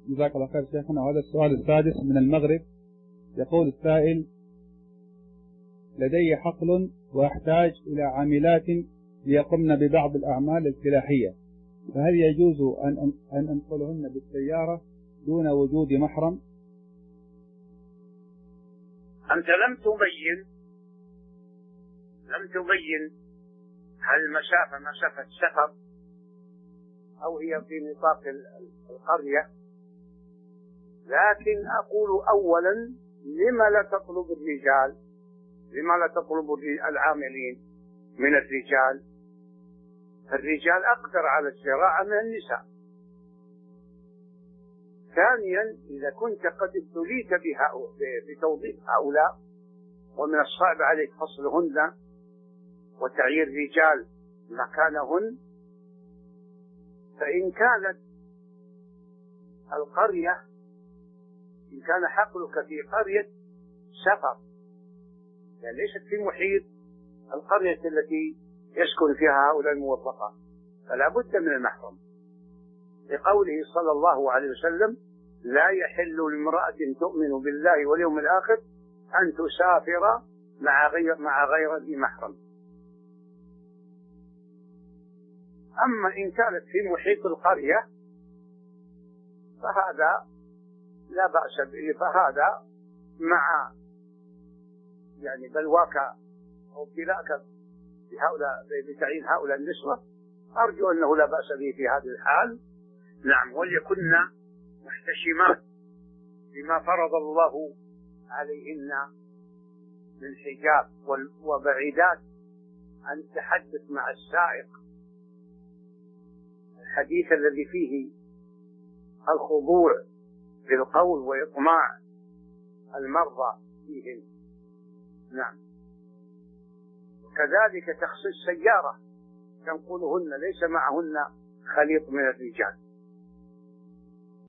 جزاك الله خير شيخنا. وهذا السؤال السادس من المغرب. يقول السائل: لدي حقل وأحتاج إلى عاملات ليقمن ببعض الأعمال الفلاحية، فهل يجوز أن أنقلهن بالسيارة دون وجود محرم؟ أنت لم تبين هل المسافة مسافة سفر أو هي في نطاق القرية. لكن أقول أولا: لما لا تطلب الرجال؟ لما لا تطلب العاملين من الرجال؟ الرجال أقدر على الزراعة من النساء. ثانيا، إذا كنت قد ابتليت بتوظيف هؤلاء ومن الصعب عليك فصلهن وتعيين رجال مكانهن، فإن كانت القرية، إن كان حقلك في قرية سفر، يعني ليست في محيط القرية التي يسكن فيها هؤلاء الموظفات، فلا بد من المحرم، لقوله صلى الله عليه وسلم: لا يحل لامرأة تؤمن بالله واليوم الآخر أن تسافر مع غير ذي محرم. أما إن كانت في محيط القرية فهذا لا بأس به، فهذا مع يعني بلواك أو ابتلاءك بتعيين هؤلاء النسوة، أرجو أنه لا بأس به في هذه الحال. نعم، وليكن محتشمات بما فرض الله عليهن من حجاب، وبعيدات عن التحدث مع السائق الحديث الذي فيه الخضوع بالقول وإطماع المرضى فيهم. نعم. كذلك تخصيص سيارة تنقلهن ليس معهن خليط من الرجال.